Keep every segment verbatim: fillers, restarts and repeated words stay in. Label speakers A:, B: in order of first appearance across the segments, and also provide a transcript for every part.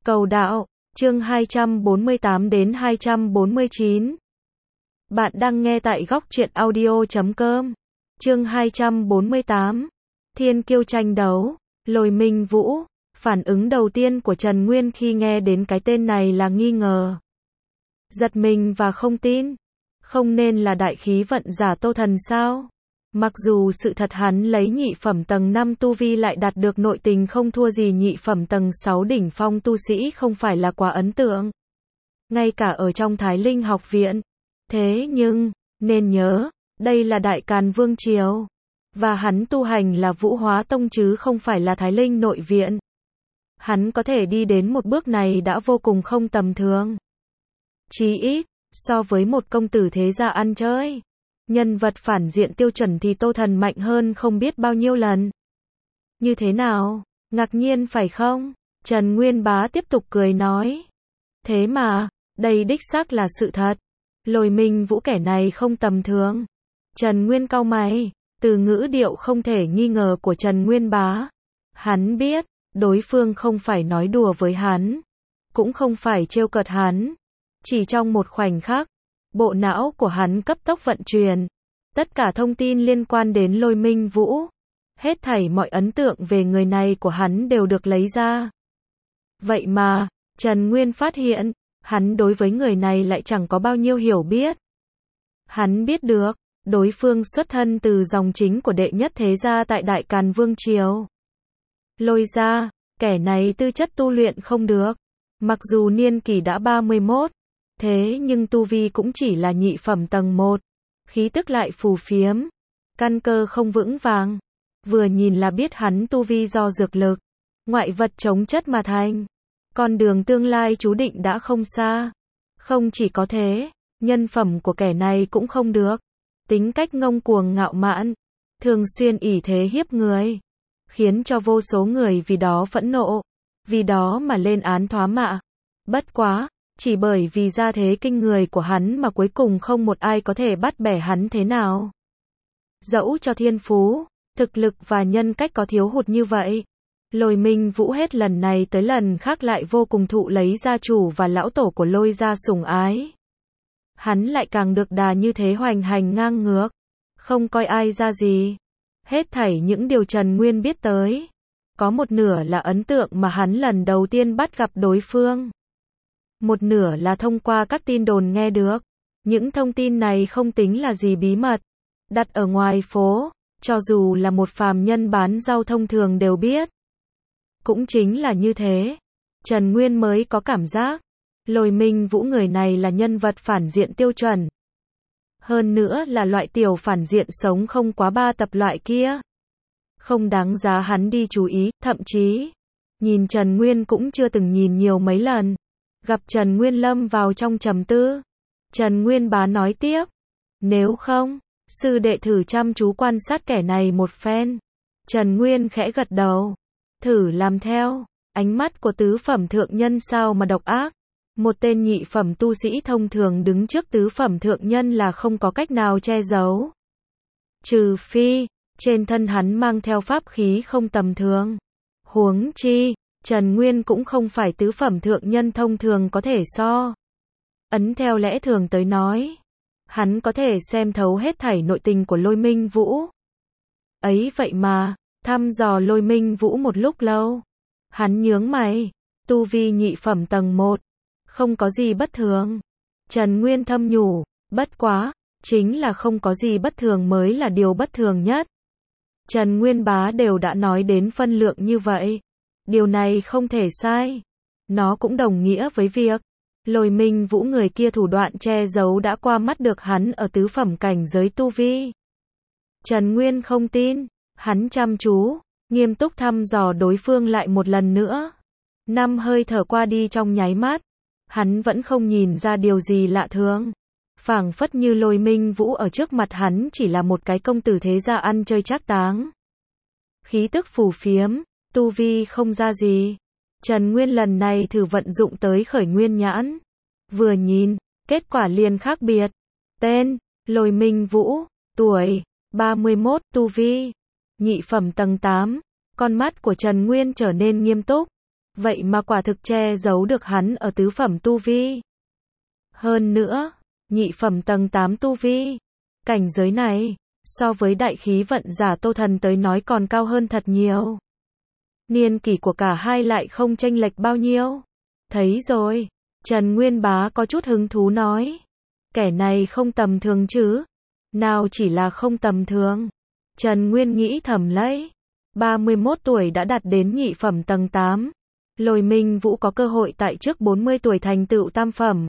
A: Cầu đạo, chương hai trăm bốn mươi tám đến hai trăm bốn mươi chín. Bạn đang nghe tại góc truyện audio chấm com. Chương hai trăm bốn mươi tám. Thiên kiêu tranh đấu, Lôi Minh Vũ. Phản ứng đầu tiên của Trần Nguyên khi nghe đến cái tên này là nghi ngờ, giật mình và không tin. Không nên là đại khí vận giả Tô Thần sao? Mặc dù sự thật hắn lấy nhị phẩm tầng năm tu vi lại đạt được nội tình không thua gì nhị phẩm tầng sáu đỉnh phong tu sĩ không phải là quá ấn tượng. Ngay cả ở trong Thái Linh học viện. Thế nhưng, nên nhớ, đây là Đại Càn Vương Triều. Và hắn tu hành là Vũ Hóa Tông chứ không phải là Thái Linh nội viện. Hắn có thể đi đến một bước này đã vô cùng không tầm thường. Chí ít, so với một công tử thế gia ăn chơi, nhân vật phản diện tiêu chuẩn thì Tô Thần mạnh hơn không biết bao nhiêu lần. Như thế nào? Ngạc nhiên phải không? Trần Nguyên Bá tiếp tục cười nói. Thế mà, đây đích xác là sự thật. Lôi Minh Vũ kẻ này không tầm thường. Trần Nguyên cau mày, từ ngữ điệu không thể nghi ngờ của Trần Nguyên Bá. Hắn biết, đối phương không phải nói đùa với hắn, cũng không phải trêu cợt hắn. Chỉ trong một khoảnh khắc, bộ não của hắn cấp tốc vận chuyển. Tất cả thông tin liên quan đến Lôi Minh Vũ, hết thảy mọi ấn tượng về người này của hắn đều được lấy ra. Vậy mà, Trần Nguyên phát hiện, hắn đối với người này lại chẳng có bao nhiêu hiểu biết. Hắn biết được, đối phương xuất thân từ dòng chính của đệ nhất thế gia tại Đại Càn Vương Triều. Lôi gia, kẻ này tư chất tu luyện không được. Mặc dù niên kỷ đã ba mươi mốt, thế nhưng tu vi cũng chỉ là nhị phẩm tầng một. Khí tức lại phù phiếm, căn cơ không vững vàng. Vừa nhìn là biết hắn tu vi do dược lực, ngoại vật chống chất mà thành. Con đường tương lai chú định đã không xa. Không chỉ có thế, nhân phẩm của kẻ này cũng không được. Tính cách ngông cuồng ngạo mạn, thường xuyên ỷ thế hiếp người, khiến cho vô số người vì đó phẫn nộ, vì đó mà lên án thóa mạ. Bất quá, chỉ bởi vì gia thế kinh người của hắn mà cuối cùng không một ai có thể bắt bẻ hắn thế nào. Dẫu cho thiên phú, thực lực và nhân cách có thiếu hụt như vậy, Lôi Minh Vũ hết lần này tới lần khác lại vô cùng thụ lấy gia chủ và lão tổ của Lôi gia sủng ái. Hắn lại càng được đà như thế hoành hành ngang ngược, không coi ai ra gì. Hết thảy những điều Trần Nguyên biết tới, có một nửa là ấn tượng mà hắn lần đầu tiên bắt gặp đối phương. Một nửa là thông qua các tin đồn nghe được. Những thông tin này không tính là gì bí mật. Đặt ở ngoài phố, cho dù là một phàm nhân bán rau thông thường đều biết. Cũng chính là như thế, Trần Nguyên mới có cảm giác, Lôi Minh Vũ người này là nhân vật phản diện tiêu chuẩn. Hơn nữa là loại tiểu phản diện sống không quá ba tập loại kia. Không đáng giá hắn đi chú ý, thậm chí, nhìn Trần Nguyên cũng chưa từng nhìn nhiều mấy lần. Gặp Trần Nguyên lâm vào trong trầm tư. Trần Nguyên Bá nói tiếp. Nếu không, sư đệ thử chăm chú quan sát kẻ này một phen. Trần Nguyên khẽ gật đầu. Thử làm theo. Ánh mắt của tứ phẩm thượng nhân sao mà độc ác. Một tên nhị phẩm tu sĩ thông thường đứng trước tứ phẩm thượng nhân là không có cách nào che giấu. Trừ phi, trên thân hắn mang theo pháp khí không tầm thường. Huống chi, Trần Nguyên cũng không phải tứ phẩm thượng nhân thông thường có thể so. Ấn theo lẽ thường tới nói, hắn có thể xem thấu hết thảy nội tình của Lôi Minh Vũ. Ấy vậy mà, thăm dò Lôi Minh Vũ một lúc lâu. Hắn nhướng mày, tu vi nhị phẩm tầng một, không có gì bất thường. Trần Nguyên thâm nhủ, bất quá, chính là không có gì bất thường mới là điều bất thường nhất. Trần Nguyên Bá đều đã nói đến phân lượng như vậy. Điều này không thể sai. Nó cũng đồng nghĩa với việc Lôi Minh Vũ người kia thủ đoạn che giấu đã qua mắt được hắn ở tứ phẩm cảnh giới tu vi. Trần Nguyên không tin, hắn chăm chú, nghiêm túc thăm dò đối phương lại một lần nữa. Năm hơi thở qua đi trong nháy mắt, hắn vẫn không nhìn ra điều gì lạ thường. Phảng phất như Lôi Minh Vũ ở trước mặt hắn chỉ là một cái công tử thế gia ăn chơi trác táng. Khí tức phù phiếm, tu vi không ra gì. Trần Nguyên lần này thử vận dụng tới khởi nguyên nhãn. Vừa nhìn, kết quả liền khác biệt. Tên, Lôi Minh Vũ, tuổi, ba mươi mốt, tu vi, nhị phẩm tầng tám. Con mắt của Trần Nguyên trở nên nghiêm túc. vậy mà quả thực che giấu được hắn ở tứ phẩm tu vi. Hơn nữa, nhị phẩm tầng tám tu vi. Cảnh giới này, so với đại khí vận giả Tô Thần tới nói còn cao hơn thật nhiều. Niên kỷ của cả hai lại không chênh lệch bao nhiêu. Thấy rồi, Trần Nguyên Bá có chút hứng thú nói. Kẻ này không tầm thường chứ? Nào chỉ là không tầm thường. Trần Nguyên nghĩ thầm lấy. ba mươi mốt tuổi đã đạt đến nhị phẩm tầng tám. Lôi Minh Vũ có cơ hội tại trước bốn mươi tuổi thành tựu tam phẩm.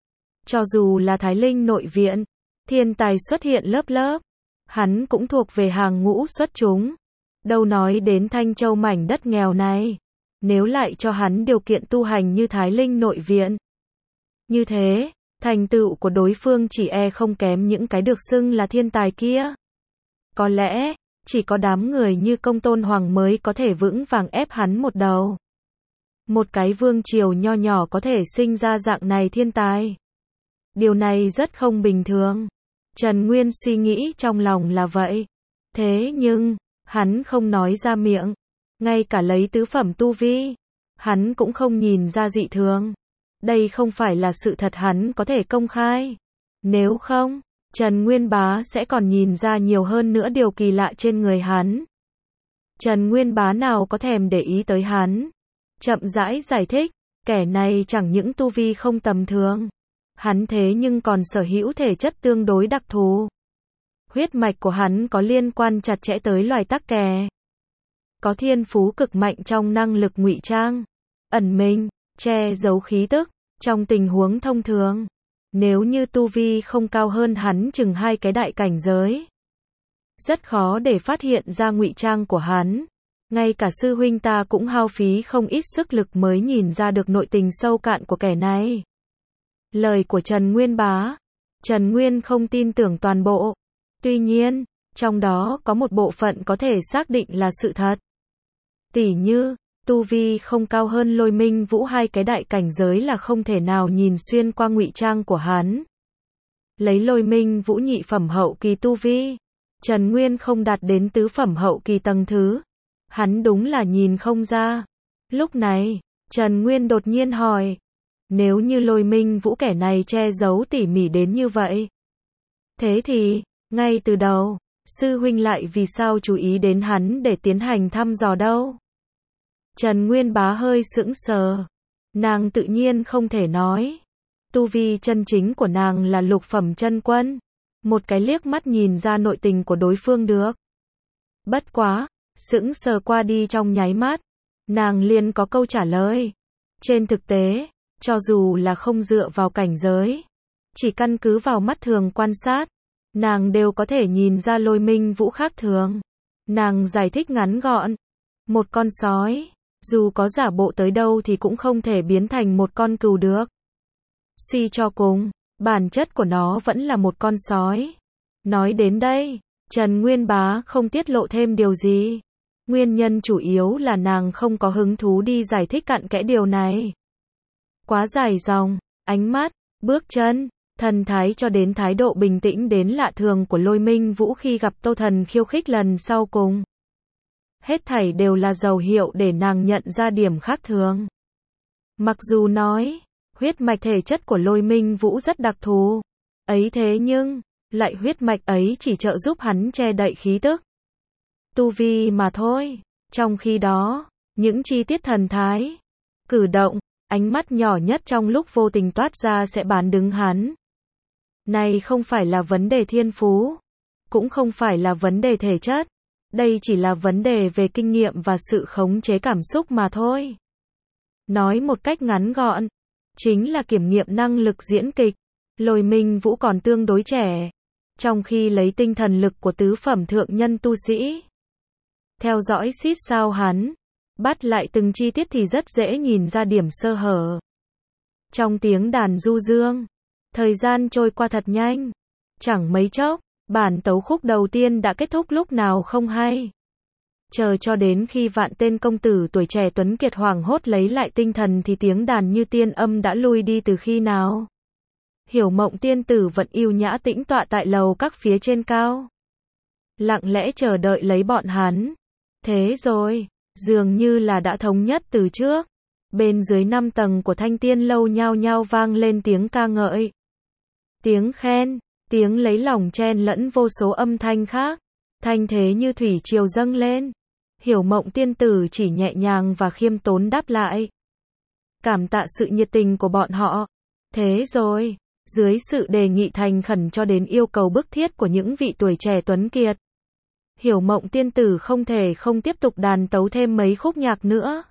A: Cho dù là Thái Linh nội viện, thiên tài xuất hiện lớp lớp, hắn cũng thuộc về hàng ngũ xuất chúng. Đâu nói đến Thanh Châu mảnh đất nghèo này, nếu lại cho hắn điều kiện tu hành như Thái Linh nội viện. Như thế, thành tựu của đối phương chỉ e không kém những cái được xưng là thiên tài kia. Có lẽ, chỉ có đám người như Công Tôn Hoàng mới có thể vững vàng ép hắn một đầu. Một cái vương triều nho nhỏ có thể sinh ra dạng này thiên tài. Điều này rất không bình thường. Trần Nguyên suy nghĩ trong lòng là vậy. Thế nhưng, hắn không nói ra miệng. Ngay cả lấy tứ phẩm tu vi, hắn cũng không nhìn ra dị thường. Đây không phải là sự thật hắn có thể công khai. Nếu không, Trần Nguyên Bá sẽ còn nhìn ra nhiều hơn nữa điều kỳ lạ trên người hắn. Trần Nguyên Bá nào có thèm để ý tới hắn. Chậm rãi giải thích, kẻ này chẳng những tu vi không tầm thường. Hắn thế nhưng còn sở hữu thể chất tương đối đặc thù. Huyết mạch của hắn có liên quan chặt chẽ tới loài tắc kè. Có thiên phú cực mạnh trong năng lực ngụy trang, ẩn mình, che giấu khí tức. Trong tình huống thông thường, nếu như tu vi không cao hơn hắn chừng hai cái đại cảnh giới, rất khó để phát hiện ra ngụy trang của hắn. Ngay cả sư huynh ta cũng hao phí không ít sức lực mới nhìn ra được nội tình sâu cạn của kẻ này. Lời của Trần Nguyên Bá, Trần Nguyên không tin tưởng toàn bộ. Tuy nhiên, trong đó có một bộ phận có thể xác định là sự thật. Tỉ như, tu vi không cao hơn Lôi Minh Vũ hai cái đại cảnh giới là không thể nào nhìn xuyên qua ngụy trang của hắn. Lấy Lôi Minh Vũ nhị phẩm hậu kỳ tu vi, Trần Nguyên không đạt đến tứ phẩm hậu kỳ tầng thứ. Hắn đúng là nhìn không ra. Lúc này, Trần Nguyên đột nhiên hỏi. Nếu như Lôi Minh Vũ kẻ này che giấu tỉ mỉ đến như vậy, thế thì, ngay từ đầu, sư huynh lại vì sao chú ý đến hắn để tiến hành thăm dò đâu? Trần Nguyên Bá hơi sững sờ. Nàng tự nhiên không thể nói. Tu vi chân chính của nàng là lục phẩm chân quân. Một cái liếc mắt nhìn ra nội tình của đối phương được. Bất quá, sững sờ qua đi trong nháy mắt, nàng liền có câu trả lời. Trên thực tế, cho dù là không dựa vào cảnh giới, chỉ căn cứ vào mắt thường quan sát, nàng đều có thể nhìn ra Lôi Minh Vũ khác thường. Nàng giải thích ngắn gọn. Một con sói, dù có giả bộ tới đâu thì cũng không thể biến thành một con cừu được. Suy cho cùng, bản chất của nó vẫn là một con sói. Nói đến đây, Trần Nguyên Bá không tiết lộ thêm điều gì. Nguyên nhân chủ yếu là nàng không có hứng thú đi giải thích cặn kẽ điều này. Quá dài dòng, ánh mắt, bước chân, thần thái cho đến thái độ bình tĩnh đến lạ thường của Lôi Minh Vũ khi gặp Tô Thần khiêu khích lần sau cùng. Hết thảy đều là dấu hiệu để nàng nhận ra điểm khác thường. Mặc dù nói, huyết mạch thể chất của Lôi Minh Vũ rất đặc thù, ấy thế nhưng, lại huyết mạch ấy chỉ trợ giúp hắn che đậy khí tức. Tu vi mà thôi. Trong khi đó, những chi tiết thần thái, cử động, ánh mắt nhỏ nhất trong lúc vô tình toát ra sẽ bán đứng hắn. Này không phải là vấn đề thiên phú, cũng không phải là vấn đề thể chất. Đây chỉ là vấn đề về kinh nghiệm và sự khống chế cảm xúc mà thôi. Nói một cách ngắn gọn, chính là kiểm nghiệm năng lực diễn kịch. Lôi Minh Vũ còn tương đối trẻ, trong khi lấy tinh thần lực của tứ phẩm thượng nhân tu sĩ. Theo dõi xít sao hắn, bắt lại từng chi tiết thì rất dễ nhìn ra điểm sơ hở. Trong tiếng đàn du dương, thời gian trôi qua thật nhanh. Chẳng mấy chốc, bản tấu khúc đầu tiên đã kết thúc lúc nào không hay. Chờ cho đến khi vạn tên công tử tuổi trẻ tuấn kiệt hoảng hốt lấy lại tinh thần thì tiếng đàn như tiên âm đã lui đi từ khi nào. Hiểu Mộng tiên tử vẫn yêu nhã tĩnh tọa tại lầu các phía trên cao, lặng lẽ chờ đợi lấy bọn hắn. Thế rồi, dường như là đã thống nhất từ trước, Bên dưới năm tầng của Thanh Tiên lâu nhao nhao vang lên tiếng ca ngợi, tiếng khen, tiếng lấy lòng chen lẫn vô số âm thanh khác, thanh thế như thủy triều dâng lên. Hiểu Mộng tiên tử chỉ nhẹ nhàng và khiêm tốn đáp lại, cảm tạ sự nhiệt tình của bọn họ. Thế rồi, dưới sự đề nghị thành khẩn cho đến yêu cầu bức thiết của những vị tuổi trẻ tuấn kiệt, Hiểu Mộng tiên tử không thể không tiếp tục đàn tấu thêm mấy khúc nhạc nữa.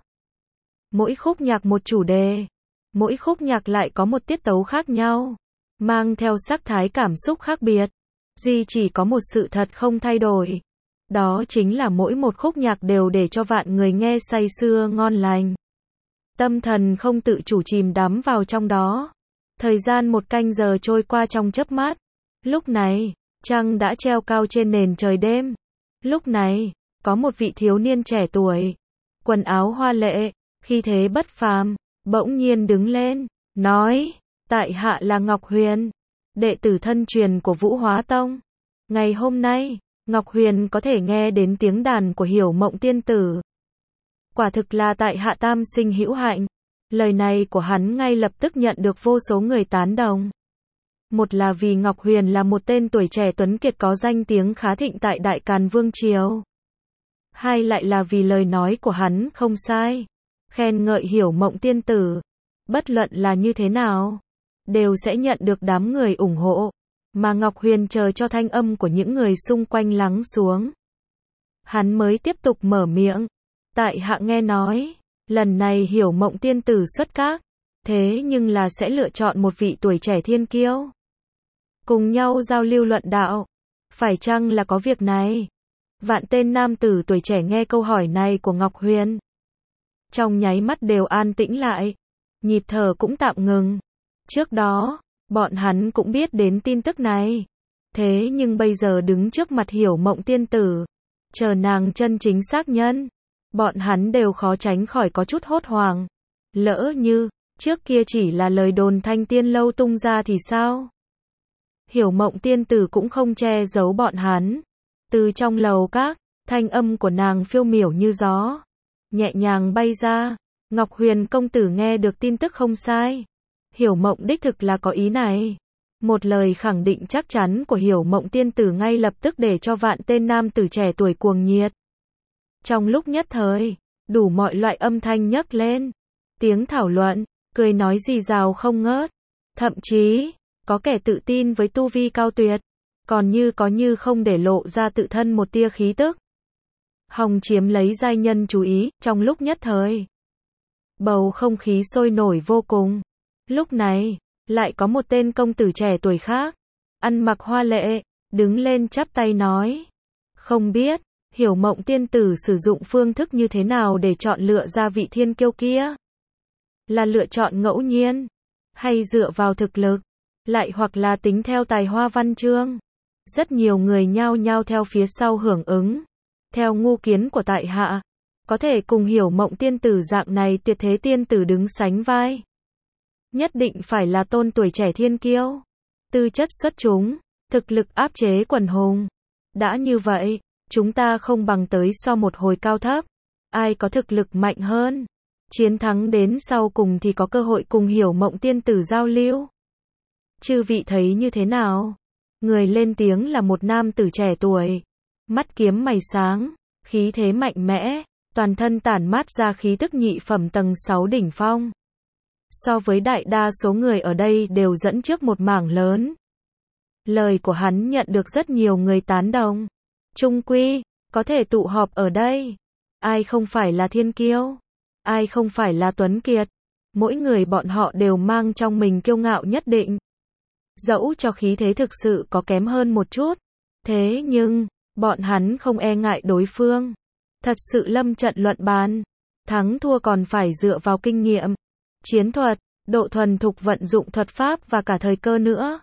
A: Mỗi khúc nhạc một chủ đề, mỗi khúc nhạc lại có một tiết tấu khác nhau, mang theo sắc thái cảm xúc khác biệt. Duy chỉ có một sự thật không thay đổi, đó chính là mỗi một khúc nhạc đều để cho vạn người nghe say sưa ngon lành. Tâm thần không tự chủ chìm đắm vào trong đó. Thời gian một canh giờ trôi qua trong chớp mắt. Lúc này, trăng đã treo cao trên nền trời đêm. Lúc này, có một vị thiếu niên trẻ tuổi, quần áo hoa lệ, khí thế bất phàm, bỗng nhiên đứng lên, nói, tại hạ là Ngọc Huyền, đệ tử thân truyền của Vũ Hóa Tông. Ngày hôm nay, Ngọc Huyền có thể nghe đến tiếng đàn của Hiểu Mộng tiên tử. Quả thực là tại hạ tam sinh hữu hạnh. Lời này của hắn ngay lập tức nhận được vô số người tán đồng. Một là vì Ngọc Huyền là một tên tuổi trẻ tuấn kiệt có danh tiếng khá thịnh tại Đại Càn Vương Triều. Hai lại là vì lời nói của hắn không sai, khen ngợi Hiểu Mộng tiên tử, bất luận là như thế nào, đều sẽ nhận được đám người ủng hộ, mà Ngọc Huyền chờ cho thanh âm của những người xung quanh lắng xuống. Hắn mới tiếp tục mở miệng, tại hạ nghe nói, lần này Hiểu Mộng tiên tử xuất các, thế nhưng là sẽ lựa chọn một vị tuổi trẻ thiên kiêu, cùng nhau giao lưu luận đạo, phải chăng là có việc này? Vạn tên nam tử tuổi trẻ nghe câu hỏi này của Ngọc Huyền, trong nháy mắt đều an tĩnh lại, nhịp thở cũng tạm ngừng. Trước đó, bọn hắn cũng biết đến tin tức này, thế nhưng bây giờ đứng trước mặt Hiểu Mộng tiên tử, chờ nàng chân chính xác nhân, bọn hắn đều khó tránh khỏi có chút hốt hoảng. Lỡ như, trước kia chỉ là lời đồn Thanh Tiên lâu tung ra thì sao? Hiểu Mộng tiên tử cũng không che giấu bọn hắn. Từ trong lầu các, thanh âm của nàng phiêu miểu như gió, nhẹ nhàng bay ra. Ngọc Huyền công tử nghe được tin tức không sai. Hiểu Mộng đích thực là có ý này. Một lời khẳng định chắc chắn của Hiểu Mộng tiên tử ngay lập tức để cho vạn tên nam tử trẻ tuổi cuồng nhiệt. Trong lúc nhất thời, đủ mọi loại âm thanh nhấc lên, tiếng thảo luận, cười nói rì rào không ngớt. Thậm chí, có kẻ tự tin với tu vi cao tuyệt, còn như có như không để lộ ra tự thân một tia khí tức. Hòng chiếm lấy giai nhân chú ý, trong lúc nhất thời. Bầu không khí sôi nổi vô cùng. Lúc này, lại có một tên công tử trẻ tuổi khác, ăn mặc hoa lệ, đứng lên chắp tay nói. Không biết, Hiểu Mộng tiên tử sử dụng phương thức như thế nào để chọn lựa ra vị thiên kiêu kia? Là lựa chọn ngẫu nhiên, hay dựa vào thực lực, lại hoặc là tính theo tài hoa văn chương? Rất nhiều người nhao nhao theo phía sau hưởng ứng. Theo ngu kiến của tại hạ, có thể cùng Hiểu Mộng tiên tử dạng này tuyệt thế tiên tử đứng sánh vai, nhất định phải là tôn tuổi trẻ thiên kiêu, tư chất xuất chúng, thực lực áp chế quần hùng. Đã như vậy, chúng ta không bằng tới so một hồi cao thấp, ai có thực lực mạnh hơn, chiến thắng đến sau cùng thì có cơ hội cùng Hiểu Mộng tiên tử giao lưu. Chư vị thấy như thế nào? Người lên tiếng là một nam tử trẻ tuổi, mắt kiếm mày sáng, khí thế mạnh mẽ, toàn thân tản mát ra khí tức nhị phẩm tầng sáu đỉnh phong. So với đại đa số người ở đây đều dẫn trước một mảng lớn. Lời của hắn nhận được rất nhiều người tán đồng. Chung quy, có thể tụ họp ở đây, ai không phải là thiên kiêu, ai không phải là tuấn kiệt. Mỗi người bọn họ đều mang trong mình kiêu ngạo nhất định. Dẫu cho khí thế thực sự có kém hơn một chút, thế nhưng, bọn hắn không e ngại đối phương. Thật sự lâm trận luận bàn, thắng thua còn phải dựa vào kinh nghiệm, chiến thuật, độ thuần thục vận dụng thuật pháp và cả thời cơ nữa.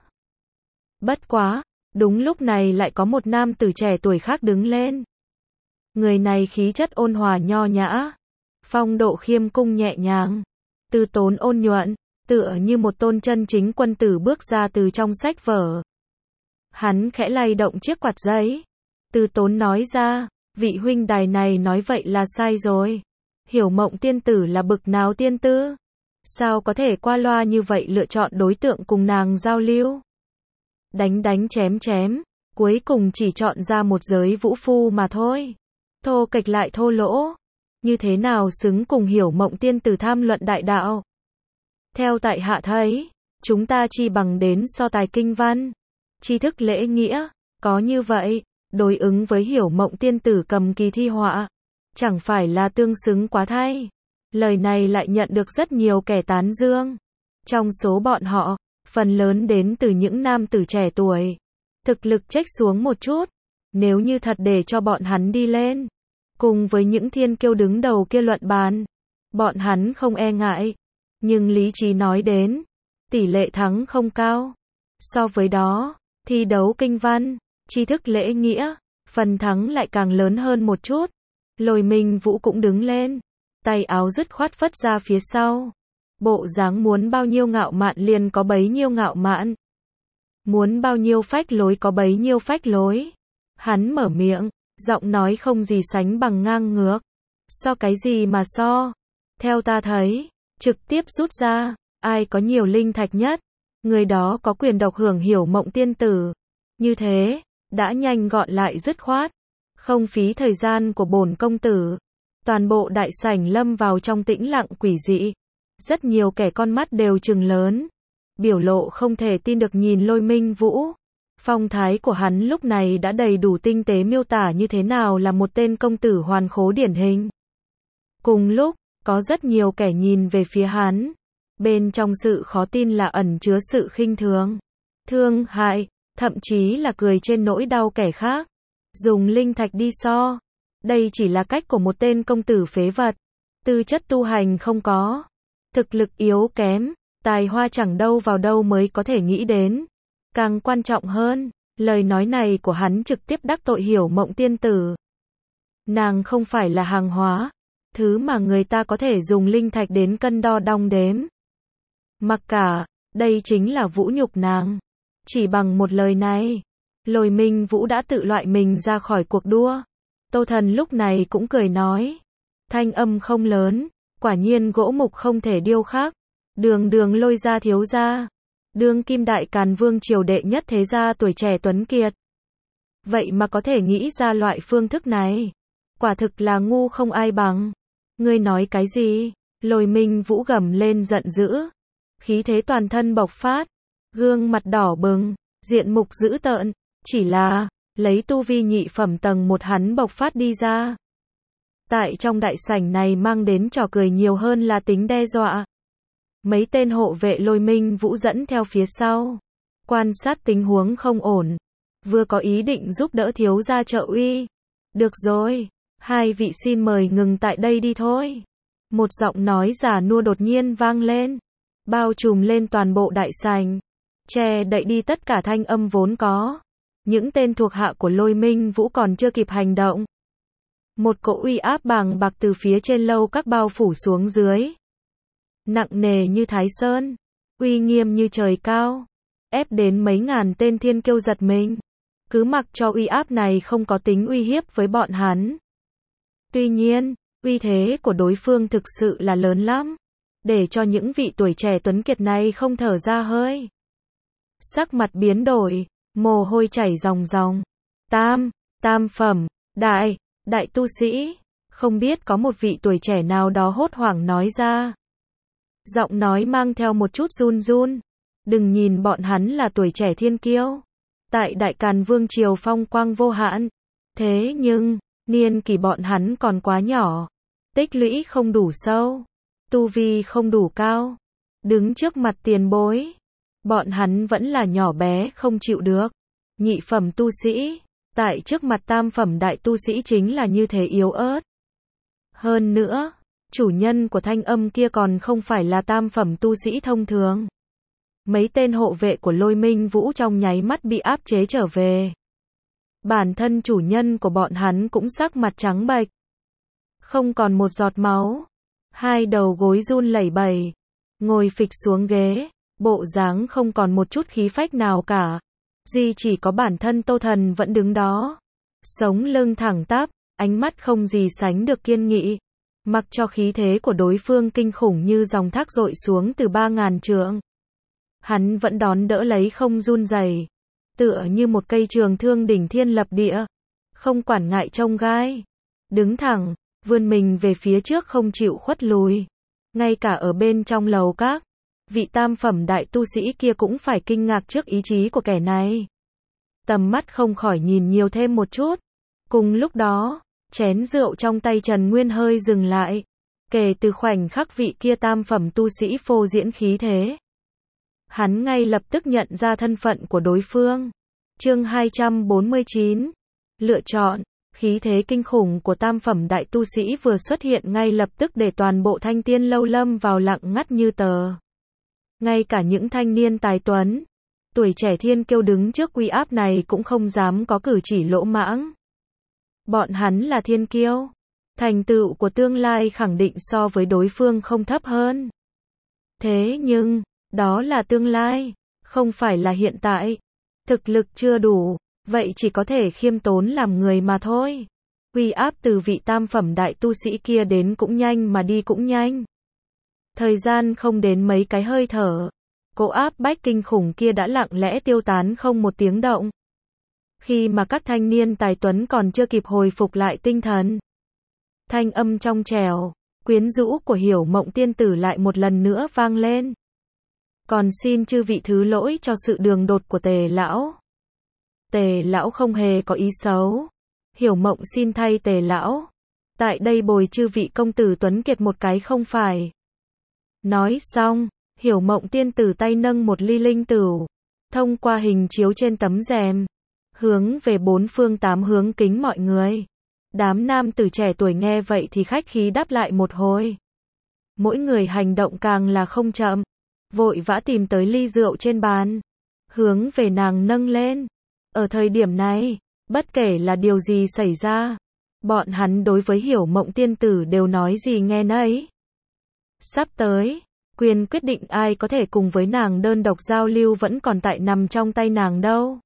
A: Bất quá, đúng lúc này lại có một nam tử trẻ tuổi khác đứng lên. Người này khí chất ôn hòa nho nhã, phong độ khiêm cung nhẹ nhàng, từ tốn ôn nhuận, tựa như một tôn chân chính quân tử bước ra từ trong sách vở. Hắn khẽ lay động chiếc quạt giấy, từ tốn nói ra, vị huynh đài này nói vậy là sai rồi. Hiểu Mộng tiên tử là bực nào tiên tư? Sao có thể qua loa như vậy lựa chọn đối tượng cùng nàng giao lưu? Đánh đánh chém chém, cuối cùng chỉ chọn ra một giới vũ phu mà thôi. Thô kệch lại thô lỗ. Như thế nào xứng cùng Hiểu Mộng tiên tử tham luận đại đạo? Theo tại hạ thấy, chúng ta chi bằng đến so tài kinh văn, tri thức lễ nghĩa, có như vậy, đối ứng với Hiểu Mộng tiên tử cầm kỳ thi họa, chẳng phải là tương xứng quá thay. Lời này lại nhận được rất nhiều kẻ tán dương. Trong số bọn họ, phần lớn đến từ những nam tử trẻ tuổi, thực lực chếch xuống một chút. Nếu như thật để cho bọn hắn đi lên, cùng với những thiên kiêu đứng đầu kia luận bàn, bọn hắn không e ngại. Nhưng lý trí nói đến, tỷ lệ thắng không cao. So với đó, thi đấu kinh văn, tri thức lễ nghĩa, phần thắng lại càng lớn hơn một chút. Lôi Minh Vũ cũng đứng lên, tay áo dứt khoát phất ra phía sau. Bộ dáng muốn bao nhiêu ngạo mạn liền có bấy nhiêu ngạo mạn. Muốn bao nhiêu phách lối có bấy nhiêu phách lối. Hắn mở miệng, giọng nói không gì sánh bằng ngang ngược. So cái gì mà so? Theo ta thấy, trực tiếp rút ra, ai có nhiều linh thạch nhất, người đó có quyền độc hưởng Hiểu Mộng tiên tử. Như thế, đã nhanh gọn lại dứt khoát, không phí thời gian của bổn công tử. Toàn bộ đại sảnh lâm vào trong tĩnh lặng quỷ dị. Rất nhiều kẻ con mắt đều trừng lớn, biểu lộ không thể tin được nhìn Lôi Minh Vũ. Phong thái của hắn lúc này đã đầy đủ tinh tế miêu tả như thế nào là một tên công tử hoàn khố điển hình. Cùng lúc, có rất nhiều kẻ nhìn về phía hắn. Bên trong sự khó tin là ẩn chứa sự khinh thường, thương hại, thậm chí là cười trên nỗi đau kẻ khác. Dùng linh thạch đi so. Đây chỉ là cách của một tên công tử phế vật. Tư chất tu hành không có. Thực lực yếu kém. Tài hoa chẳng đâu vào đâu mới có thể nghĩ đến. Càng quan trọng hơn, lời nói này của hắn trực tiếp đắc tội Hiểu Mộng tiên tử. Nàng không phải là hàng hóa, thứ mà người ta có thể dùng linh thạch đến cân đo đong đếm. Mặc cả, đây chính là vũ nhục nàng. Chỉ bằng một lời này, Lôi Minh Vũ đã tự loại mình ra khỏi cuộc đua. Tô Thần lúc này cũng cười nói, thanh âm không lớn, quả nhiên gỗ mục không thể điêu khắc. Đường đường Lôi gia thiếu gia, đương kim đại càn vương triều đệ nhất thế gia tuổi trẻ tuấn kiệt. Vậy mà có thể nghĩ ra loại phương thức này, quả thực là ngu không ai bằng. Ngươi nói cái gì? Lôi Minh Vũ gầm lên giận dữ, khí thế toàn thân bộc phát, gương mặt đỏ bừng, diện mục dữ tợn, chỉ là lấy tu vi nhị phẩm tầng một hắn bộc phát đi ra. Tại trong đại sảnh này mang đến trò cười nhiều hơn là tính đe dọa. Mấy tên hộ vệ Lôi Minh Vũ dẫn theo phía sau, quan sát tình huống không ổn, vừa có ý định giúp đỡ thiếu gia trợ uy. Được rồi, hai vị xin mời ngừng tại đây đi thôi. Một giọng nói già nua đột nhiên vang lên, bao trùm lên toàn bộ đại sảnh, che đậy đi tất cả thanh âm vốn có. Những tên thuộc hạ của Lôi Minh Vũ còn chưa kịp hành động, một cỗ uy áp bàng bạc từ phía trên lâu các bao phủ xuống dưới. Nặng nề như Thái Sơn, uy nghiêm như trời cao, ép đến mấy ngàn tên thiên kiêu giật mình. Cứ mặc cho uy áp này không có tính uy hiếp với bọn hắn. Tuy nhiên, uy thế của đối phương thực sự là lớn lắm, để cho những vị tuổi trẻ tuấn kiệt này không thở ra hơi. Sắc mặt biến đổi, mồ hôi chảy ròng ròng. Tam, tam phẩm, đại, đại tu sĩ, không biết có một vị tuổi trẻ nào đó hốt hoảng nói ra. Giọng nói mang theo một chút run run. Đừng nhìn bọn hắn là tuổi trẻ thiên kiêu, tại Đại Càn Vương triều phong quang vô hạn. Thế nhưng, niên kỷ bọn hắn còn quá nhỏ, tích lũy không đủ sâu, tu vi không đủ cao. Đứng trước mặt tiền bối, bọn hắn vẫn là nhỏ bé không chịu được. Nhị phẩm tu sĩ, tại trước mặt tam phẩm đại tu sĩ chính là như thế yếu ớt. Hơn nữa, chủ nhân của thanh âm kia còn không phải là tam phẩm tu sĩ thông thường. Mấy tên hộ vệ của Lôi Minh Vũ trong nháy mắt bị áp chế trở về. Bản thân chủ nhân của bọn hắn cũng sắc mặt trắng bệch, không còn một giọt máu, hai đầu gối run lẩy bẩy, ngồi phịch xuống ghế, bộ dáng không còn một chút khí phách nào cả. Duy chỉ có bản thân Tô Thần vẫn đứng đó, sống lưng thẳng tắp, ánh mắt không gì sánh được kiên nghị. Mặc cho khí thế của đối phương kinh khủng như dòng thác dội xuống từ ba ngàn trượng. Hắn vẫn đón đỡ lấy không run rẩy, tựa như một cây trường thương đỉnh thiên lập địa, không quản ngại chông gai, đứng thẳng, vươn mình về phía trước không chịu khuất lùi. Ngay cả ở bên trong lầu các, vị tam phẩm đại tu sĩ kia cũng phải kinh ngạc trước ý chí của kẻ này. Tầm mắt không khỏi nhìn nhiều thêm một chút. Cùng lúc đó, chén rượu trong tay Trần Nguyên hơi dừng lại. Kể từ khoảnh khắc vị kia tam phẩm tu sĩ phô diễn khí thế, hắn ngay lập tức nhận ra thân phận của đối phương. Chương hai trăm bốn mươi chín. Lựa chọn. Khí thế kinh khủng của tam phẩm đại tu sĩ vừa xuất hiện ngay lập tức để toàn bộ Thanh Tiên lâu lâm vào lặng ngắt như tờ. Ngay cả những thanh niên tài tuấn, tuổi trẻ thiên kiêu đứng trước uy áp này cũng không dám có cử chỉ lỗ mãng. Bọn hắn là thiên kiêu, thành tựu của tương lai khẳng định so với đối phương không thấp hơn. Thế nhưng, đó là tương lai, không phải là hiện tại. Thực lực chưa đủ, vậy chỉ có thể khiêm tốn làm người mà thôi. Uy áp từ vị tam phẩm đại tu sĩ kia đến cũng nhanh mà đi cũng nhanh. Thời gian không đến mấy cái hơi thở, cỗ áp bách kinh khủng kia đã lặng lẽ tiêu tán không một tiếng động. Khi mà các thanh niên tài tuấn còn chưa kịp hồi phục lại tinh thần, thanh âm trong trẻo, quyến rũ của Hiểu Mộng tiên tử lại một lần nữa vang lên. Còn xin chư vị thứ lỗi cho sự đường đột của Tề lão. Tề lão không hề có ý xấu. Hiểu Mộng xin thay Tề lão tại đây bồi chư vị công tử tuấn kiệt một cái không phải. Nói xong, Hiểu Mộng tiên tử tay nâng một ly linh tửu, thông qua hình chiếu trên tấm rèm, hướng về bốn phương tám hướng kính mọi người. Đám nam tử trẻ tuổi nghe vậy thì khách khí đáp lại một hồi. Mỗi người hành động càng là không chậm, vội vã tìm tới ly rượu trên bàn, hướng về nàng nâng lên. Ở thời điểm này, bất kể là điều gì xảy ra, bọn hắn đối với Hiểu Mộng tiên tử đều nói gì nghe nấy. Sắp tới, quyền quyết định ai có thể cùng với nàng đơn độc giao lưu vẫn còn tại nằm trong tay nàng đâu.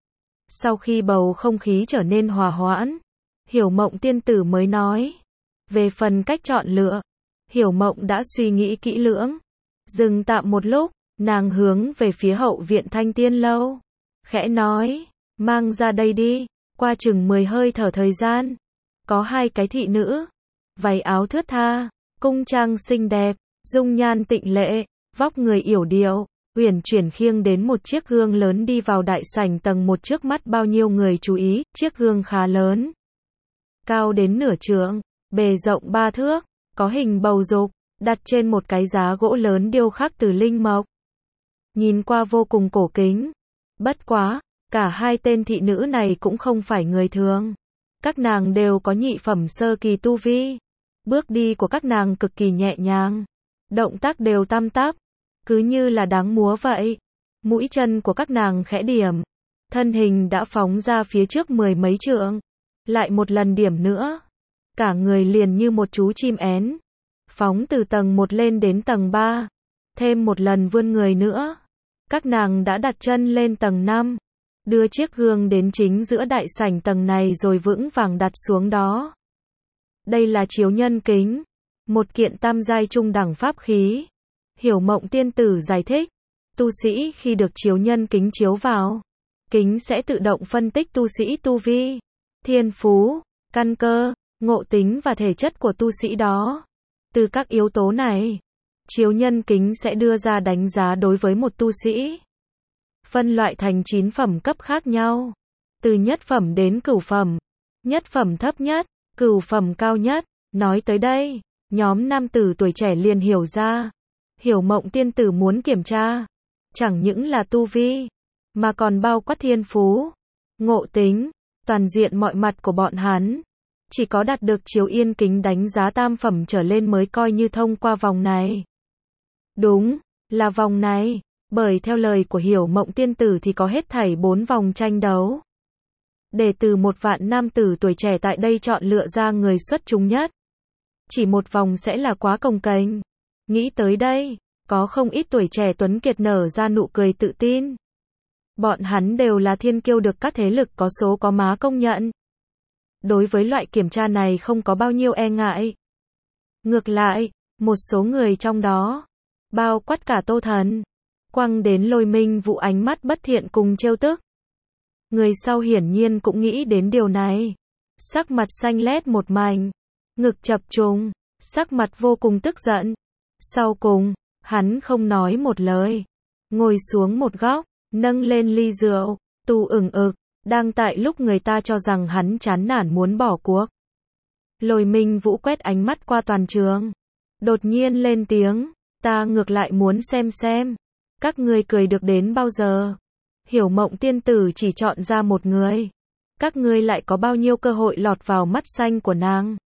A: Sau khi bầu không khí trở nên hòa hoãn, Hiểu Mộng tiên tử mới nói. Về phần cách chọn lựa, Hiểu Mộng đã suy nghĩ kỹ lưỡng. Dừng tạm một lúc, nàng hướng về phía hậu viện Thanh Tiên lâu, khẽ nói, mang ra đây đi. Qua chừng mười hơi thở thời gian, có hai cái thị nữ, váy áo thướt tha, cung trang xinh đẹp, dung nhan tịnh lệ, vóc người yểu điệu, uyển chuyển khiêng đến một chiếc gương lớn đi vào đại sảnh tầng một. Trước mắt bao nhiêu người chú ý, chiếc gương khá lớn, cao đến nửa trượng, bề rộng ba thước, có hình bầu dục, đặt trên một cái giá gỗ lớn điêu khắc từ linh mộc. Nhìn qua vô cùng cổ kính. Bất quá, cả hai tên thị nữ này cũng không phải người thường. Các nàng đều có nhị phẩm sơ kỳ tu vi. Bước đi của các nàng cực kỳ nhẹ nhàng, động tác đều tăm tắp, cứ như là đáng múa vậy. Mũi chân của các nàng khẽ điểm, thân hình đã phóng ra phía trước mười mấy trượng. Lại một lần điểm nữa, cả người liền như một chú chim én, phóng từ tầng một lên đến tầng ba. Thêm một lần vươn người nữa, các nàng đã đặt chân lên tầng năm, đưa chiếc gương đến chính giữa đại sảnh tầng này rồi vững vàng đặt xuống đó. Đây là chiếu nhân kính, một kiện tam giai trung đẳng pháp khí. Hiểu Mộng tiên tử giải thích, tu sĩ khi được chiếu nhân kính chiếu vào, kính sẽ tự động phân tích tu sĩ tu vi, thiên phú, căn cơ, ngộ tính và thể chất của tu sĩ đó. Từ các yếu tố này, chiếu nhân kính sẽ đưa ra đánh giá đối với một tu sĩ. Phân loại thành chín phẩm cấp khác nhau, từ nhất phẩm đến cửu phẩm, nhất phẩm thấp nhất, cửu phẩm cao nhất. Nói tới đây, nhóm nam tử tuổi trẻ liền hiểu ra, Hiểu Mộng tiên tử muốn kiểm tra, chẳng những là tu vi, mà còn bao quát thiên phú, ngộ tính, toàn diện mọi mặt của bọn hắn. Chỉ có đạt được chiếu yên kính đánh giá tam phẩm trở lên mới coi như thông qua vòng này. Đúng, là vòng này, bởi theo lời của Hiểu Mộng tiên tử thì có hết thảy bốn vòng tranh đấu. Để từ một vạn nam tử tuổi trẻ tại đây chọn lựa ra người xuất chúng nhất. Chỉ một vòng sẽ là quá cồng kềnh. Nghĩ tới đây, có không ít tuổi trẻ tuấn kiệt nở ra nụ cười tự tin. Bọn hắn đều là thiên kiêu được các thế lực có số có má công nhận. Đối với loại kiểm tra này không có bao nhiêu e ngại. Ngược lại, một số người trong đó, bao quát cả Tô Thần, quăng đến Lôi Minh Vũ ánh mắt bất thiện cùng trêu tức. Người sau hiển nhiên cũng nghĩ đến điều này. Sắc mặt xanh lét một mảnh, ngực chập trùng, sắc mặt vô cùng tức giận. Sau cùng, hắn không nói một lời, ngồi xuống một góc, nâng lên ly rượu, tu ửng ực, đang tại lúc người ta cho rằng hắn chán nản muốn bỏ cuộc. Lôi Minh Vũ quét ánh mắt qua toàn trường, đột nhiên lên tiếng, ta ngược lại muốn xem xem, các ngươi cười được đến bao giờ. Hiểu Mộng tiên tử chỉ chọn ra một người, các ngươi lại có bao nhiêu cơ hội lọt vào mắt xanh của nàng.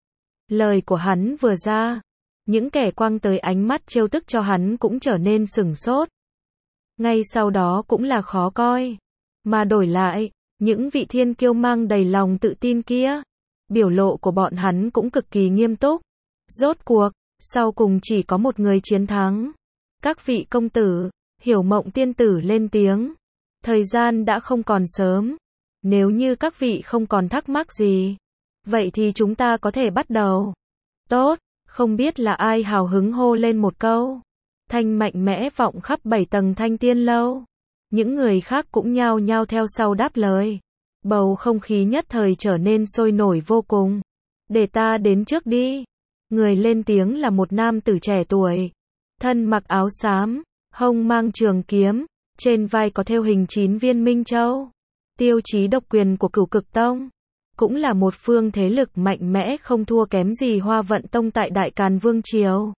A: Lời của hắn vừa ra, những kẻ quăng tới ánh mắt trêu tức cho hắn cũng trở nên sửng sốt. Ngay sau đó cũng là khó coi. Mà đổi lại, những vị thiên kiêu mang đầy lòng tự tin kia, biểu lộ của bọn hắn cũng cực kỳ nghiêm túc. Rốt cuộc, sau cùng chỉ có một người chiến thắng. Các vị công tử, Hiểu Mộng tiên tử lên tiếng. Thời gian đã không còn sớm. Nếu như các vị không còn thắc mắc gì, vậy thì chúng ta có thể bắt đầu. Tốt, không biết là ai hào hứng hô lên một câu. Thanh mạnh mẽ vọng khắp bảy tầng Thanh Tiên lâu. Những người khác cũng nhao nhao theo sau đáp lời. Bầu không khí nhất thời trở nên sôi nổi vô cùng. Để ta đến trước đi. Người lên tiếng là một nam tử trẻ tuổi. Thân mặc áo xám, hông mang trường kiếm, trên vai có thêu hình chín viên minh châu. Tiêu chí độc quyền của Cửu Cực Tông. Cũng là một phương thế lực mạnh mẽ không thua kém gì Hoa Vận Tông tại Đại Càn Vương Triều.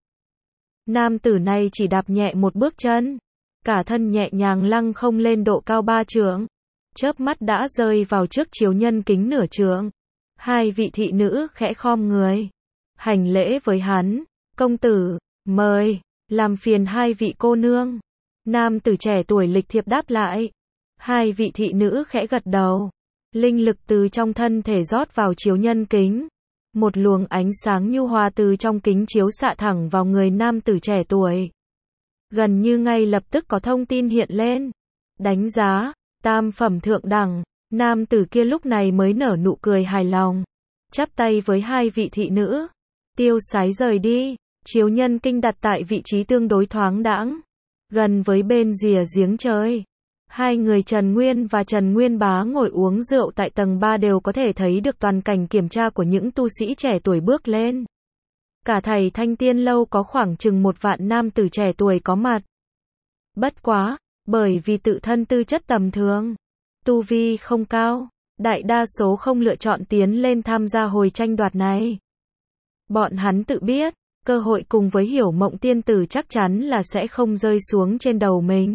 A: Nam tử này chỉ đạp nhẹ một bước chân, cả thân nhẹ nhàng lăng không lên độ cao ba trượng, chớp mắt đã rơi vào trước chiếu nhân kính nửa trượng. Hai vị thị nữ khẽ khom người, hành lễ với hắn, công tử, mời, làm phiền hai vị cô nương. Nam tử trẻ tuổi lịch thiệp đáp lại. Hai vị thị nữ khẽ gật đầu, linh lực từ trong thân thể rót vào chiếu nhân kính. Một luồng ánh sáng nhu hòa từ trong kính chiếu xạ thẳng vào người nam tử trẻ tuổi. Gần như ngay lập tức có thông tin hiện lên. Đánh giá, tam phẩm thượng đẳng, nam tử kia lúc này mới nở nụ cười hài lòng. Chắp tay với hai vị thị nữ, tiêu sái rời đi, chiếu nhân kinh đặt tại vị trí tương đối thoáng đãng, gần với bên rìa giếng trời. Hai người Trần Nguyên và Trần Nguyên Bá ngồi uống rượu tại tầng ba đều có thể thấy được toàn cảnh kiểm tra của những tu sĩ trẻ tuổi bước lên. Cả thầy Thanh Tiên lâu có khoảng chừng một vạn nam tử trẻ tuổi có mặt. Bất quá, bởi vì tự thân tư chất tầm thường, tu vi không cao, đại đa số không lựa chọn tiến lên tham gia hồi tranh đoạt này. Bọn hắn tự biết, cơ hội cùng với Hiểu Mộng tiên tử chắc chắn là sẽ không rơi xuống trên đầu mình.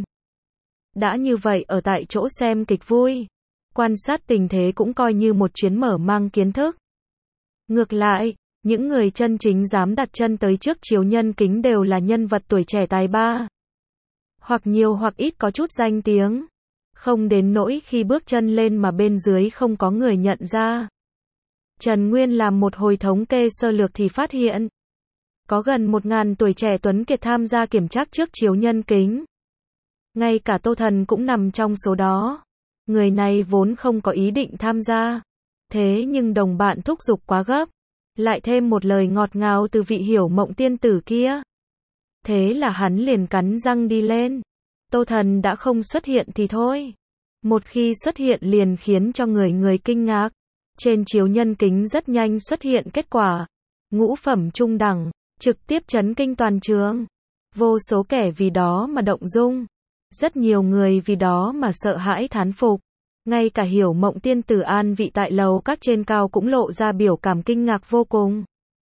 A: Đã như vậy ở tại chỗ xem kịch vui, quan sát tình thế cũng coi như một chuyến mở mang kiến thức. Ngược lại, những người chân chính dám đặt chân tới trước chiếu nhân kính đều là nhân vật tuổi trẻ tài ba. Hoặc nhiều hoặc ít có chút danh tiếng. Không đến nỗi khi bước chân lên mà bên dưới không có người nhận ra. Trần Nguyên làm một hồi thống kê sơ lược thì phát hiện. Có gần một ngàn tuổi trẻ tuấn kiệt tham gia kiểm tra trước chiếu nhân kính. Ngay cả Tô Thần cũng nằm trong số đó. Người này vốn không có ý định tham gia. Thế nhưng đồng bạn thúc giục quá gấp. Lại thêm một lời ngọt ngào từ vị Hiểu Mộng tiên tử kia. Thế là hắn liền cắn răng đi lên. Tô Thần đã không xuất hiện thì thôi. Một khi xuất hiện liền khiến cho người người kinh ngạc. Trên chiếu nhân kính rất nhanh xuất hiện kết quả. Ngũ phẩm trung đẳng, trực tiếp chấn kinh toàn trường. Vô số kẻ vì đó mà động dung. Rất nhiều người vì đó mà sợ hãi thán phục. Ngay cả Hiểu Mộng tiên tử an vị tại lầu các trên cao cũng lộ ra biểu cảm kinh ngạc vô cùng.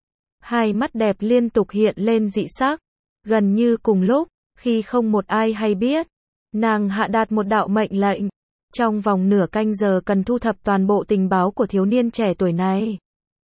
A: Hai mắt đẹp liên tục hiện lên dị sắc. Gần như cùng lúc, khi không một ai hay biết, nàng hạ đạt một đạo mệnh lệnh. Trong vòng nửa canh giờ cần thu thập toàn bộ tình báo của thiếu niên trẻ tuổi này.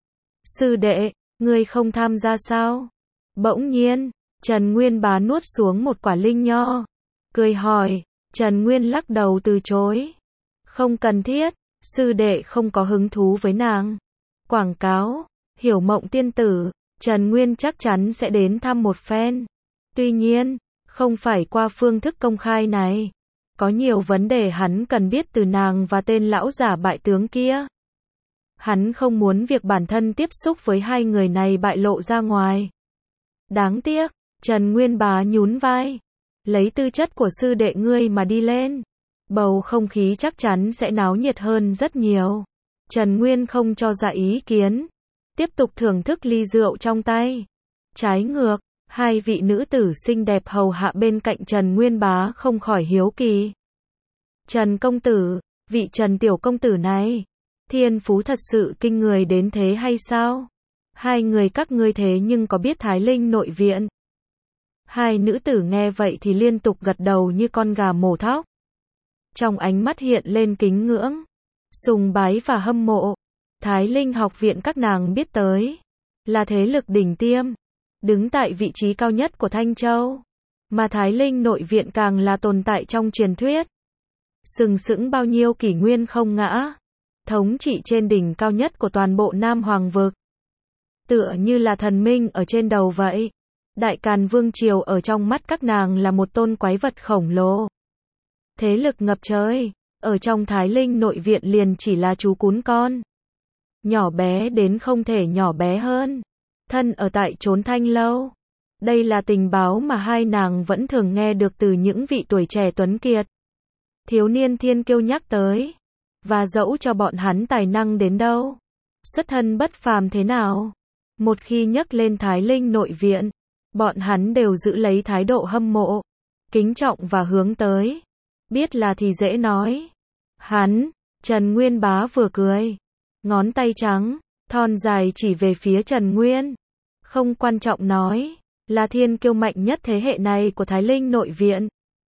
A: Sư đệ, ngươi không tham gia sao? Bỗng nhiên, Trần Nguyên Bá nuốt xuống một quả linh nho. Cười hỏi, Trần Nguyên lắc đầu từ chối. Không cần thiết, sư đệ không có hứng thú với nàng. Quảng cáo, Hiểu Mộng tiên tử, Trần Nguyên chắc chắn sẽ đến thăm một phen. Tuy nhiên, không phải qua phương thức công khai này. Có nhiều vấn đề hắn cần biết từ nàng và tên lão giả bại tướng kia. Hắn không muốn việc bản thân tiếp xúc với hai người này bại lộ ra ngoài. Đáng tiếc, Trần Nguyên Bá nhún vai. Lấy tư chất của sư đệ ngươi mà đi lên. Bầu không khí chắc chắn sẽ náo nhiệt hơn rất nhiều. Trần Nguyên không cho ra ý kiến. Tiếp tục thưởng thức ly rượu trong tay. Trái ngược, hai vị nữ tử xinh đẹp hầu hạ bên cạnh Trần Nguyên Bá không khỏi hiếu kỳ. Trần công tử, vị Trần tiểu công tử này, thiên phú thật sự kinh người đến thế hay sao? Hai người các ngươi thế nhưng có biết Thái Linh nội viện? Hai nữ tử nghe vậy thì liên tục gật đầu như con gà mổ thóc. Trong ánh mắt hiện lên kính ngưỡng, sùng bái và hâm mộ. Thái Linh học viện các nàng biết tới, là thế lực đỉnh tiêm, đứng tại vị trí cao nhất của Thanh Châu. Mà Thái Linh nội viện càng là tồn tại trong truyền thuyết. Sừng sững bao nhiêu kỷ nguyên không ngã, thống trị trên đỉnh cao nhất của toàn bộ Nam Hoàng vực. Tựa như là thần minh ở trên đầu vậy. Đại Càn Vương Triều ở trong mắt các nàng là một tôn quái vật khổng lồ. Thế lực ngập trời, ở trong Thái Linh nội viện liền chỉ là chú cún con. Nhỏ bé đến không thể nhỏ bé hơn. Thân ở tại chốn Thanh Lâu. Đây là tình báo mà hai nàng vẫn thường nghe được từ những vị tuổi trẻ tuấn kiệt. Thiếu niên thiên kiêu nhắc tới. Và dẫu cho bọn hắn tài năng đến đâu, xuất thân bất phàm thế nào, một khi nhắc lên Thái Linh nội viện, bọn hắn đều giữ lấy thái độ hâm mộ, kính trọng và hướng tới. Biết là thì dễ nói. Hắn, Trần Nguyên Bá vừa cười, ngón tay trắng, thon dài chỉ về phía Trần Nguyên. Không quan trọng nói, là thiên kiêu mạnh nhất thế hệ này của Thái Linh nội viện.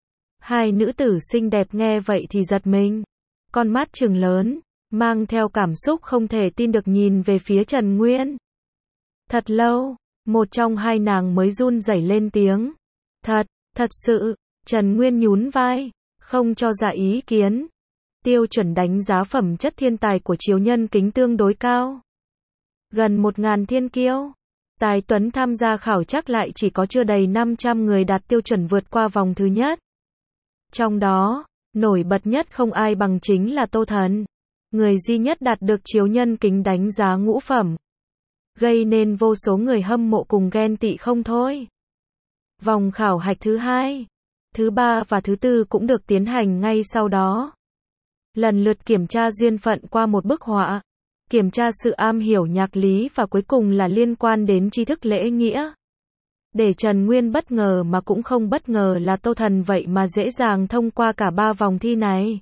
A: Hai nữ tử xinh đẹp nghe vậy thì giật mình. Con mắt trừng lớn, mang theo cảm xúc không thể tin được nhìn về phía Trần Nguyên. Thật lâu, một trong hai nàng mới run rẩy lên tiếng. Thật, thật sự, Trần Nguyên nhún vai, không cho ra ý kiến. Tiêu chuẩn đánh giá phẩm chất thiên tài của Chiếu Nhân Kính tương đối cao. Gần một ngàn thiên kiêu. Tài tuấn tham gia khảo trắc lại chỉ có chưa đầy năm trăm người đạt tiêu chuẩn vượt qua vòng thứ nhất. Trong đó, nổi bật nhất không ai bằng chính là Tô Thần. Người duy nhất đạt được Chiếu Nhân Kính đánh giá ngũ phẩm. Gây nên vô số người hâm mộ cùng ghen tị không thôi. Vòng khảo hạch thứ hai, thứ ba và thứ tư cũng được tiến hành ngay sau đó. Lần lượt kiểm tra duyên phận qua một bức họa, kiểm tra sự am hiểu nhạc lý và cuối cùng là liên quan đến tri thức lễ nghĩa. Để Trần Nguyên bất ngờ mà cũng không bất ngờ là Tô Thần vậy mà dễ dàng thông qua cả ba vòng thi này.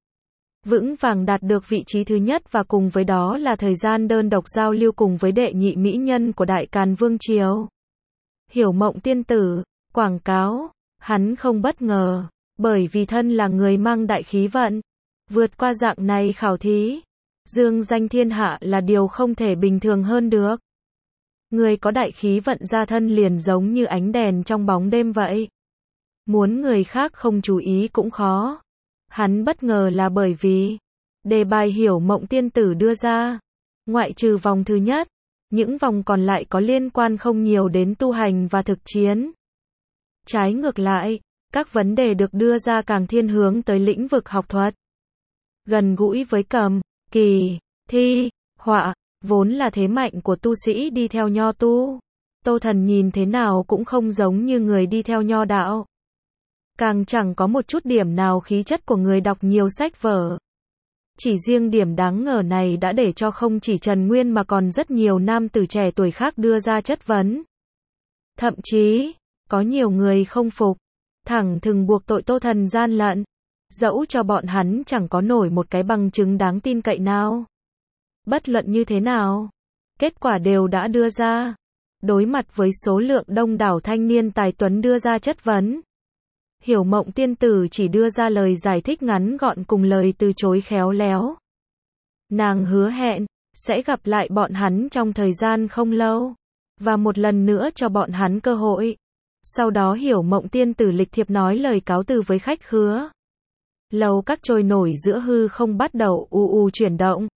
A: Vững vàng đạt được vị trí thứ nhất và cùng với đó là thời gian đơn độc giao lưu cùng với đệ nhị mỹ nhân của Đại Càn Vương Triều. Hiểu Mộng tiên tử, quảng cáo, hắn không bất ngờ, bởi vì thân là người mang đại khí vận. Vượt qua dạng này khảo thí, dương danh thiên hạ là điều không thể bình thường hơn được. Người có đại khí vận ra thân liền giống như ánh đèn trong bóng đêm vậy. Muốn người khác không chú ý cũng khó. Hắn bất ngờ là bởi vì đề bài Hiểu Mộng tiên tử đưa ra, ngoại trừ vòng thứ nhất, những vòng còn lại có liên quan không nhiều đến tu hành và thực chiến. Trái ngược lại, các vấn đề được đưa ra càng thiên hướng tới lĩnh vực học thuật. Gần gũi với cầm, kỳ, thi, họa, vốn là thế mạnh của tu sĩ đi theo nho tu. Tô Thần nhìn thế nào cũng không giống như người đi theo nho đạo. Càng chẳng có một chút điểm nào khí chất của người đọc nhiều sách vở. Chỉ riêng điểm đáng ngờ này đã để cho không chỉ Trần Nguyên mà còn rất nhiều nam tử trẻ tuổi khác đưa ra chất vấn. Thậm chí, có nhiều người không phục, thẳng thừng buộc tội Tô Thần gian lận, dẫu cho bọn hắn chẳng có nổi một cái bằng chứng đáng tin cậy nào. Bất luận như thế nào, kết quả đều đã đưa ra. Đối mặt với số lượng đông đảo thanh niên tài tuấn đưa ra chất vấn, Hiểu Mộng tiên tử chỉ đưa ra lời giải thích ngắn gọn cùng lời từ chối khéo léo. Nàng hứa hẹn sẽ gặp lại bọn hắn trong thời gian không lâu, và một lần nữa cho bọn hắn cơ hội. Sau đó Hiểu Mộng tiên tử lịch thiệp nói lời cáo từ với khách khứa. Lầu các trôi nổi giữa hư không bắt đầu u u chuyển động.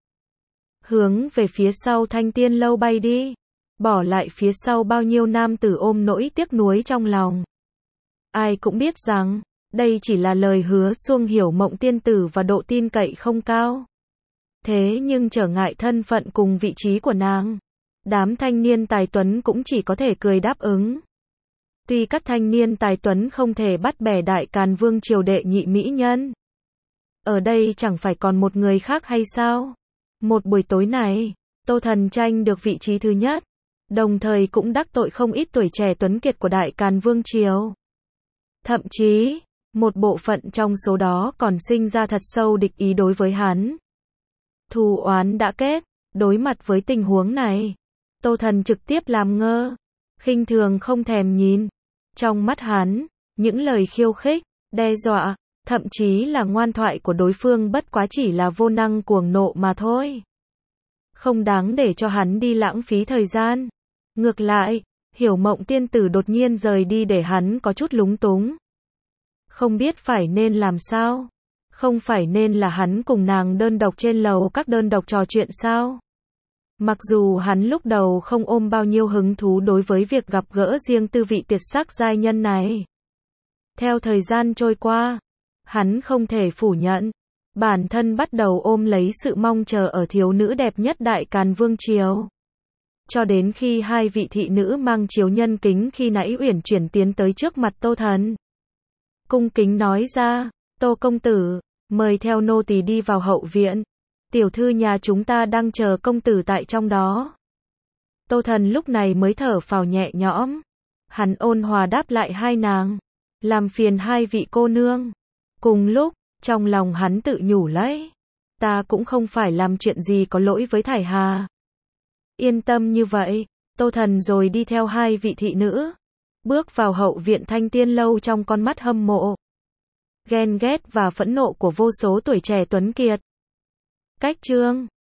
A: Hướng về phía sau Thanh Tiên lâu bay đi, bỏ lại phía sau bao nhiêu nam tử ôm nỗi tiếc nuối trong lòng. Ai cũng biết rằng, đây chỉ là lời hứa suông Hiểu Mộng tiên tử và độ tin cậy không cao. Thế nhưng trở ngại thân phận cùng vị trí của nàng, đám thanh niên tài tuấn cũng chỉ có thể cười đáp ứng. Tuy các thanh niên tài tuấn không thể bắt bẻ Đại Càn Vương triều đệ nhị mỹ nhân, ở đây chẳng phải còn một người khác hay sao? Một buổi tối này, Tô Thần tranh được vị trí thứ nhất, đồng thời cũng đắc tội không ít tuổi trẻ tuấn kiệt của Đại Càn Vương triều. Thậm chí, một bộ phận trong số đó còn sinh ra thật sâu địch ý đối với hắn. Thù oán đã kết, đối mặt với tình huống này, Tô Thần trực tiếp làm ngơ, khinh thường không thèm nhìn. Trong mắt hắn, những lời khiêu khích, đe dọa, thậm chí là ngoan thoại của đối phương bất quá chỉ là vô năng cuồng nộ mà thôi. Không đáng để cho hắn đi lãng phí thời gian. Ngược lại, Hiểu Mộng tiên tử đột nhiên rời đi để hắn có chút lúng túng. Không biết phải nên làm sao? Không phải nên là hắn cùng nàng đơn độc trên lầu các đơn độc trò chuyện sao? Mặc dù hắn lúc đầu không ôm bao nhiêu hứng thú đối với việc gặp gỡ riêng tư vị tuyệt sắc giai nhân này. Theo thời gian trôi qua, hắn không thể phủ nhận, bản thân bắt đầu ôm lấy sự mong chờ ở thiếu nữ đẹp nhất Đại Càn Vương triều. Cho đến khi hai vị thị nữ mang chiếu nhân kính khi nãy uyển chuyển tiến tới trước mặt Tô Thần. Cung kính nói ra, Tô công tử, mời theo nô tỳ đi vào hậu viện. Tiểu thư nhà chúng ta đang chờ công tử tại trong đó. Tô Thần lúc này mới thở phào nhẹ nhõm. Hắn ôn hòa đáp lại hai nàng. Làm phiền hai vị cô nương. Cùng lúc, trong lòng hắn tự nhủ lấy. Ta cũng không phải làm chuyện gì có lỗi với Thải Hà. Yên tâm như vậy, Tô Thần rồi đi theo hai vị thị nữ. Bước vào hậu viện Thanh Tiên lâu trong con mắt hâm mộ, ghen ghét và phẫn nộ của vô số tuổi trẻ tuấn kiệt. Cách chương